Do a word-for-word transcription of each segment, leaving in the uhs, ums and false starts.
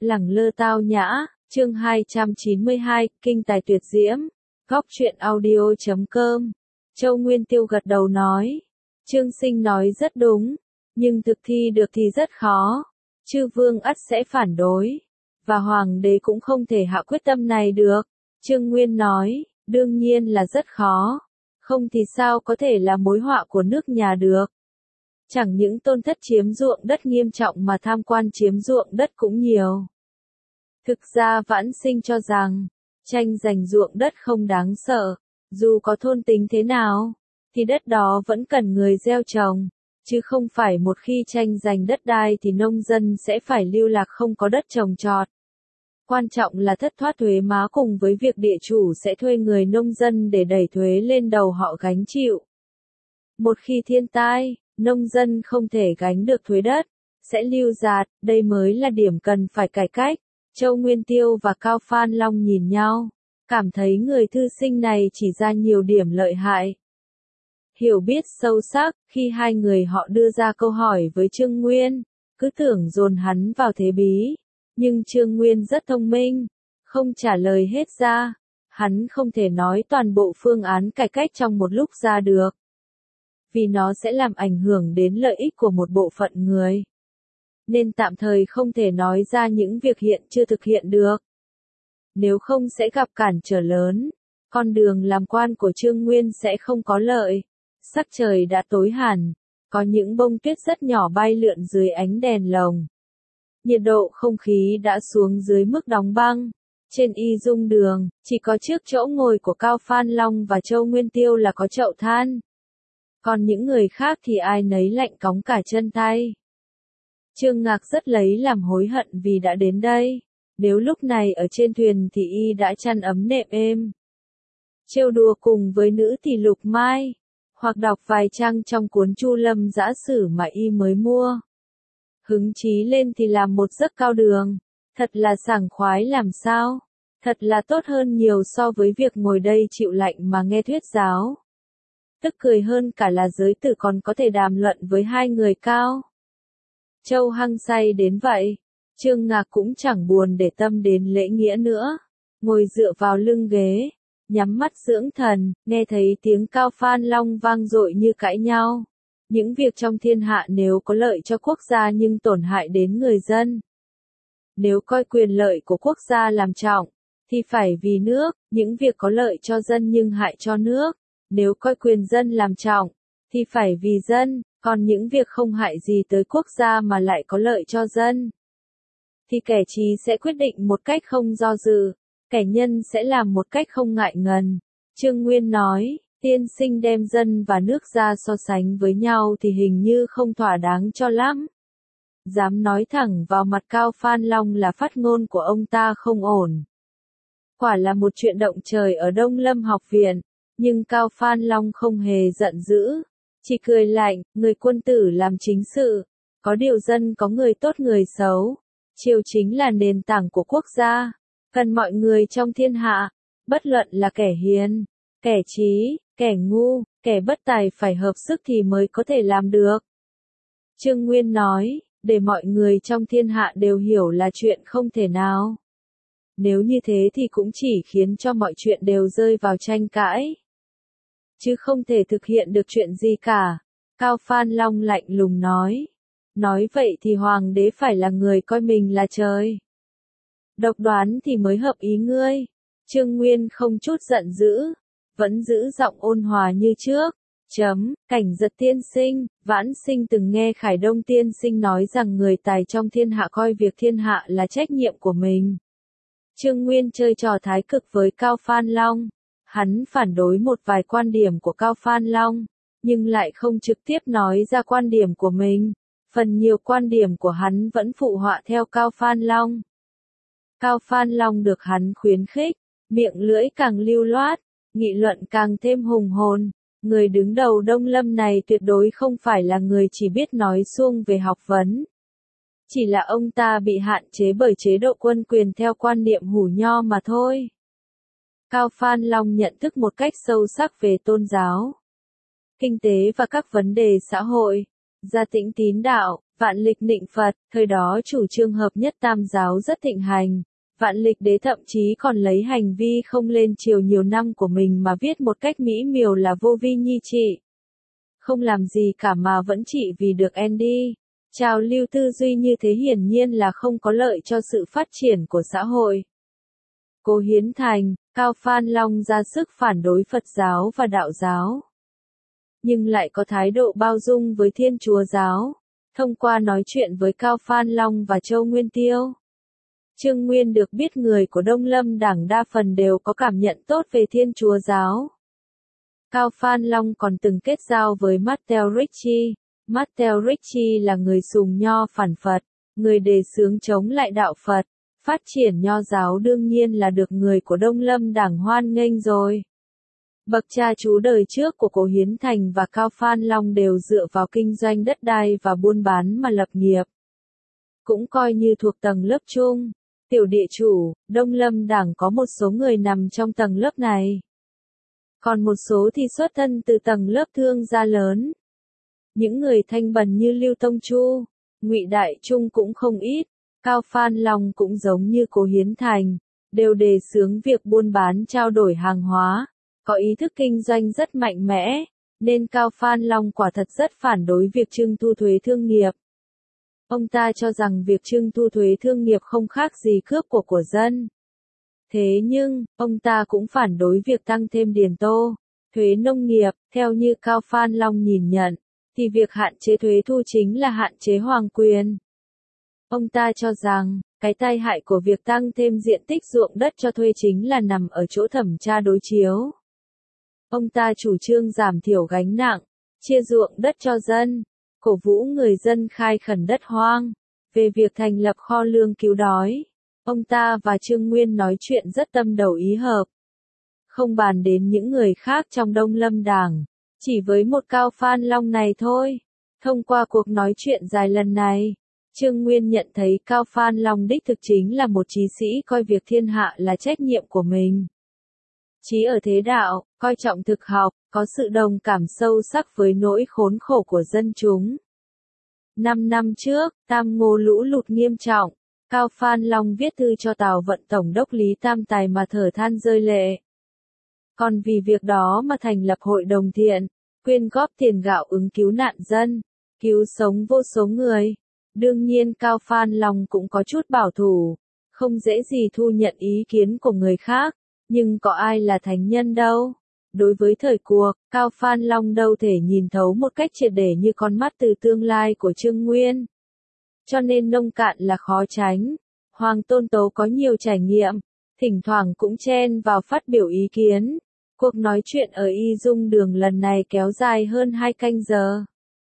Lẳng lơ tao nhã, chương hai trăm chín mươi hai, kinh tài tuyệt diễm. Góc truyện audio chấm com. Châu Nguyên Tiêu gật đầu nói. Trương Sinh nói rất đúng, nhưng thực thi được thì rất khó. Chư vương ắt sẽ phản đối, và hoàng đế cũng không thể hạ quyết tâm này được. Trương Nguyên nói, đương nhiên là rất khó, không thì sao có thể là mối họa của nước nhà được. Chẳng những tôn thất chiếm ruộng đất nghiêm trọng mà tham quan chiếm ruộng đất cũng nhiều. Thực ra Vãn Sinh cho rằng, tranh giành ruộng đất không đáng sợ, dù có thôn tính thế nào, thì đất đó vẫn cần người gieo trồng, chứ không phải một khi tranh giành đất đai thì nông dân sẽ phải lưu lạc không có đất trồng trọt. Quan trọng là thất thoát thuế má cùng với việc địa chủ sẽ thuê người nông dân để đẩy thuế lên đầu họ gánh chịu. Một khi thiên tai, nông dân không thể gánh được thuế đất, sẽ lưu dạt, đây mới là điểm cần phải cải cách. Châu Nguyên Tiêu và Cao Phan Long nhìn nhau, cảm thấy người thư sinh này chỉ ra nhiều điểm lợi hại. Hiểu biết sâu sắc, khi hai người họ đưa ra câu hỏi với Trương Nguyên, cứ tưởng dồn hắn vào thế bí, nhưng Trương Nguyên rất thông minh, không trả lời hết ra, hắn không thể nói toàn bộ phương án cải cách trong một lúc ra được, vì nó sẽ làm ảnh hưởng đến lợi ích của một bộ phận người. Nên tạm thời không thể nói ra những việc hiện chưa thực hiện được. Nếu không sẽ gặp cản trở lớn, con đường làm quan của Trương Nguyên sẽ không có lợi. Sắc trời đã tối hẳn, có những bông tuyết rất nhỏ bay lượn dưới ánh đèn lồng. Nhiệt độ không khí đã xuống dưới mức đóng băng. Trên y dung đường, chỉ có trước chỗ ngồi của Cao Phan Long và Châu Nguyên Tiêu là có chậu than. Còn những người khác thì ai nấy lạnh cóng cả chân tay. Trương Ngạc rất lấy làm hối hận vì đã đến đây. Nếu lúc này ở trên thuyền thì y đã chăn ấm nệm êm, trêu đùa cùng với nữ thì Lục Mai, hoặc đọc vài trang trong cuốn Chu Lâm Dã Sử mà y mới mua. Hứng chí lên thì làm một giấc cao đường, thật là sảng khoái làm sao, thật là tốt hơn nhiều so với việc ngồi đây chịu lạnh mà nghe thuyết giáo. Tức cười hơn cả là giới tử còn có thể đàm luận với hai người cao. Châu hăng say đến vậy, Trương Ngạc cũng chẳng buồn để tâm đến lễ nghĩa nữa, ngồi dựa vào lưng ghế, nhắm mắt dưỡng thần, nghe thấy tiếng Cao Phan Long vang dội như cãi nhau. Những việc trong thiên hạ nếu có lợi cho quốc gia nhưng tổn hại đến người dân. Nếu coi quyền lợi của quốc gia làm trọng, thì phải vì nước, những việc có lợi cho dân nhưng hại cho nước. Nếu coi quyền dân làm trọng, thì phải vì dân, còn những việc không hại gì tới quốc gia mà lại có lợi cho dân, thì kẻ trí sẽ quyết định một cách không do dự, kẻ nhân sẽ làm một cách không ngại ngần. Trương Nguyên nói, tiên sinh đem dân và nước ra so sánh với nhau thì hình như không thỏa đáng cho lắm. Dám nói thẳng vào mặt Cao Phan Long là phát ngôn của ông ta không ổn. Quả là một chuyện động trời ở Đông Lâm học viện, nhưng Cao Phan Long không hề giận dữ, chỉ cười lạnh, người quân tử làm chính sự, có điều dân có người tốt người xấu. Triều chính là nền tảng của quốc gia, cần mọi người trong thiên hạ, bất luận là kẻ hiền, kẻ trí, kẻ ngu, kẻ bất tài phải hợp sức thì mới có thể làm được. Trương Nguyên nói, để mọi người trong thiên hạ đều hiểu là chuyện không thể nào. Nếu như thế thì cũng chỉ khiến cho mọi chuyện đều rơi vào tranh cãi, chứ không thể thực hiện được chuyện gì cả. Cao Phan Long lạnh lùng nói. Nói vậy thì hoàng đế phải là người coi mình là trời. Độc đoán thì mới hợp ý ngươi. Trương Nguyên không chút giận dữ, vẫn giữ giọng ôn hòa như trước. Chấm, Cảnh Giật tiên sinh, Vãn Sinh từng nghe Khải Đông tiên sinh nói rằng người tài trong thiên hạ coi việc thiên hạ là trách nhiệm của mình. Trương Nguyên chơi trò thái cực với Cao Phan Long. Hắn phản đối một vài quan điểm của Cao Phan Long, nhưng lại không trực tiếp nói ra quan điểm của mình. Phần nhiều quan điểm của hắn vẫn phụ họa theo Cao Phan Long. Cao Phan Long được hắn khuyến khích, miệng lưỡi càng lưu loát, nghị luận càng thêm hùng hồn. Người đứng đầu Đông Lâm này tuyệt đối không phải là người chỉ biết nói suông về học vấn. Chỉ là ông ta bị hạn chế bởi chế độ quân quyền theo quan niệm hủ nho mà thôi. Cao Phan Long nhận thức một cách sâu sắc về tôn giáo, kinh tế và các vấn đề xã hội, gia tĩnh tín đạo, Vạn lịch nịnh Phật, thời đó chủ trương hợp nhất tam giáo rất thịnh hành. Vạn lịch đế thậm chí còn lấy hành vi không lên triều nhiều năm của mình mà viết một cách mỹ miều là vô vi nhi trị. Không làm gì cả mà vẫn trị vì được Andy. Trào lưu tư duy như thế hiển nhiên là không có lợi cho sự phát triển của xã hội. Cố Hiến Thành, Cao Phan Long ra sức phản đối Phật giáo và Đạo giáo. Nhưng lại có thái độ bao dung với Thiên Chúa giáo. Thông qua nói chuyện với Cao Phan Long và Châu Nguyên Tiêu, Trương Nguyên được biết người của Đông Lâm Đảng đa phần đều có cảm nhận tốt về Thiên Chúa giáo. Cao Phan Long còn từng kết giao với Matthew Ricci. Matthew Ricci là người sùng nho phản Phật, người đề xướng chống lại đạo Phật. Phát triển nho giáo đương nhiên là được người của Đông Lâm Đảng hoan nghênh rồi. Bậc cha chú đời trước của Cố Hiến Thành và Cao Phan Long đều dựa vào kinh doanh đất đai và buôn bán mà lập nghiệp. Cũng coi như thuộc tầng lớp trung. Tiểu địa chủ, Đông Lâm Đảng có một số người nằm trong tầng lớp này. Còn một số thì xuất thân từ tầng lớp thương gia lớn. Những người thanh bần như Lưu Tông Chu, Ngụy Đại Trung cũng không ít. Cao Phan Long cũng giống như Cố Hiến Thành, đều đề xướng việc buôn bán trao đổi hàng hóa, có ý thức kinh doanh rất mạnh mẽ, nên Cao Phan Long quả thật rất phản đối việc trưng thu thuế thương nghiệp. Ông ta cho rằng việc trưng thu thuế thương nghiệp không khác gì cướp của của dân. Thế nhưng, ông ta cũng phản đối việc tăng thêm điền tô, thuế nông nghiệp, theo như Cao Phan Long nhìn nhận, thì việc hạn chế thuế thu chính là hạn chế hoàng quyền. Ông ta cho rằng, cái tai hại của việc tăng thêm diện tích ruộng đất cho thuê chính là nằm ở chỗ thẩm tra đối chiếu. Ông ta chủ trương giảm thiểu gánh nặng, chia ruộng đất cho dân, cổ vũ người dân khai khẩn đất hoang. Về việc thành lập kho lương cứu đói, ông ta và Trương Nguyên nói chuyện rất tâm đầu ý hợp. Không bàn đến những người khác trong Đông Lâm Đảng, chỉ với một Cao Phan Long này thôi. Thông qua cuộc nói chuyện dài lần này, Trương Nguyên nhận thấy Cao Phan Long đích thực chính là một trí sĩ coi việc thiên hạ là trách nhiệm của mình. Chí ở thế đạo, coi trọng thực học, có sự đồng cảm sâu sắc với nỗi khốn khổ của dân chúng. Năm năm trước, Tam Ngô lũ lụt nghiêm trọng, Cao Phan Long viết thư cho Tào Vận Tổng đốc Lý Tam Tài mà thở than rơi lệ. Còn vì việc đó mà thành lập hội đồng thiện, quyên góp tiền gạo ứng cứu nạn dân, cứu sống vô số người. Đương nhiên Cao Phan Long cũng có chút bảo thủ, không dễ gì thu nhận ý kiến của người khác, nhưng có ai là thánh nhân đâu. Đối với thời cuộc, Cao Phan Long đâu thể nhìn thấu một cách triệt để như con mắt từ tương lai của Trương Nguyên. Cho nên nông cạn là khó tránh. Hoàng Tôn Tố có nhiều trải nghiệm, thỉnh thoảng cũng chen vào phát biểu ý kiến. Cuộc nói chuyện ở Y Dung Đường lần này kéo dài hơn hai canh giờ.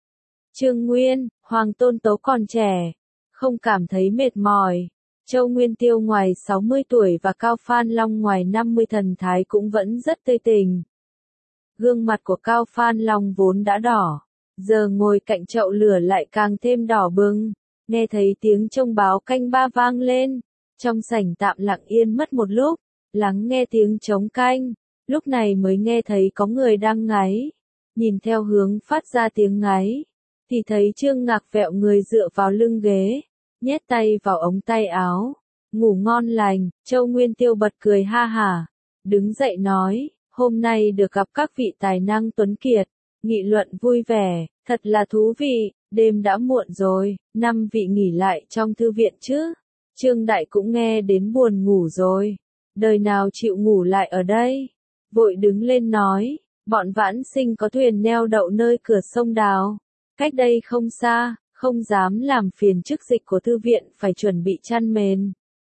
Trương Nguyên, Hoàng Tôn Tố còn trẻ, không cảm thấy mệt mỏi. Châu Nguyên Tiêu ngoài sáu mươi tuổi và Cao Phan Long ngoài năm mươi thần thái cũng vẫn rất tươi tình. Gương mặt của Cao Phan Long vốn đã đỏ, giờ ngồi cạnh chậu lửa lại càng thêm đỏ bừng. Nghe thấy tiếng trông báo canh ba vang lên, trong sảnh tạm lặng yên mất một lúc, lắng nghe tiếng trống canh, lúc này mới nghe thấy có người đang ngáy. Nhìn theo hướng phát ra tiếng ngáy, thì thấy Trương Ngạc vẹo người dựa vào lưng ghế, nhét tay vào ống tay áo, ngủ ngon lành. Châu Nguyên Tiêu bật cười ha hả, đứng dậy nói, hôm nay được gặp các vị tài năng tuấn kiệt, nghị luận vui vẻ, thật là thú vị. Đêm đã muộn rồi, năm vị nghỉ lại trong thư viện chứ. Trương Đại cũng nghe đến buồn ngủ rồi, đời nào chịu ngủ lại ở đây. Vội đứng lên nói, bọn vãn sinh có thuyền neo đậu nơi cửa sông Đào, cách đây không xa, không dám làm phiền chức dịch của thư viện phải chuẩn bị chăn mền.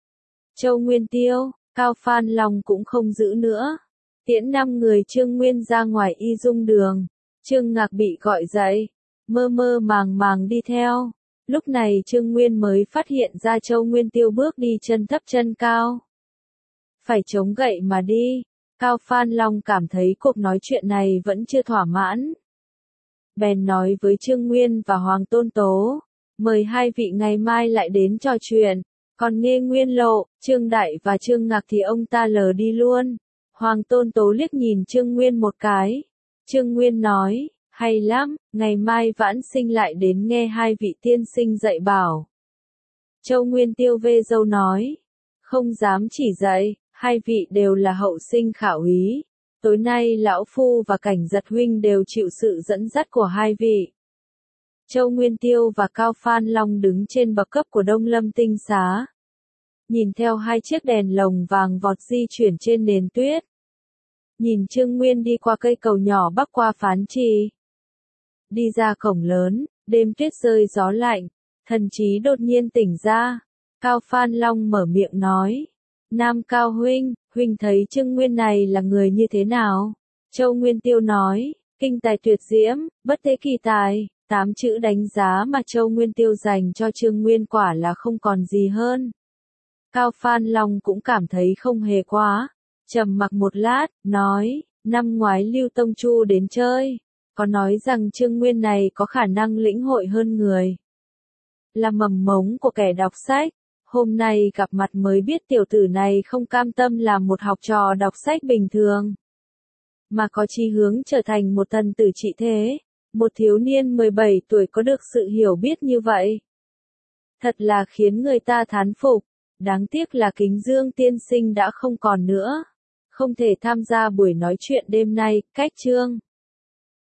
Châu Nguyên Tiêu, Cao Phan Long cũng không giữ nữa, tiễn năm người Trương Nguyên ra ngoài Y Dung Đường. Trương Ngạc bị gọi dậy, mơ mơ màng màng đi theo. Lúc này Trương Nguyên mới phát hiện ra Châu Nguyên Tiêu bước đi chân thấp chân cao. Phải chống gậy mà đi. Cao Phan Long cảm thấy cuộc nói chuyện này vẫn chưa thỏa mãn. Bèn nói với Trương Nguyên và Hoàng Tôn Tố, mời hai vị ngày mai lại đến trò chuyện. Còn Nghê Nguyên Lộ, Trương Đại và Trương Ngạc thì ông ta lờ đi luôn. Hoàng Tôn Tố liếc nhìn Trương Nguyên một cái. Trương Nguyên nói, Hay lắm, ngày mai vãn sinh lại đến nghe hai vị tiên sinh dạy bảo. Châu Nguyên Tiêu vê dâu nói. Không dám chỉ dạy, hai vị đều là hậu sinh khảo úy. Tối nay lão phu và Cảnh Giật huynh đều chịu sự dẫn dắt của hai vị. Châu Nguyên Tiêu và Cao Phan Long đứng trên bậc cấp của Đông Lâm Tinh Xá. Nhìn theo hai chiếc đèn lồng vàng vọt di chuyển trên nền tuyết. Nhìn Trương Nguyên đi qua cây cầu nhỏ bắc qua Phán Trì. Đi ra cổng lớn, đêm tuyết rơi gió lạnh, thần trí đột nhiên tỉnh ra. Cao Phan Long mở miệng nói. Nam Cao huynh, huynh thấy Trương Nguyên này là người như thế nào? Châu Nguyên Tiêu nói, kinh tài tuyệt diễm, bất thế kỳ tài. Tám chữ đánh giá mà Châu Nguyên Tiêu dành cho Trương Nguyên quả là không còn gì hơn. Cao Phan Long cũng cảm thấy không hề quá. Trầm mặc một lát, nói, năm ngoái Lưu Tông Chu đến chơi, có nói rằng Trương Nguyên này có khả năng lĩnh hội hơn người. Là mầm mống của kẻ đọc sách, hôm nay gặp mặt mới biết tiểu tử này không cam tâm làm một học trò đọc sách bình thường, mà có chí hướng trở thành một thần tử trị thế, một thiếu niên mười bảy tuổi có được sự hiểu biết như vậy. Thật là khiến người ta thán phục, đáng tiếc là Kính Dương tiên sinh đã không còn nữa. Không thể tham gia buổi nói chuyện đêm nay, cách chương.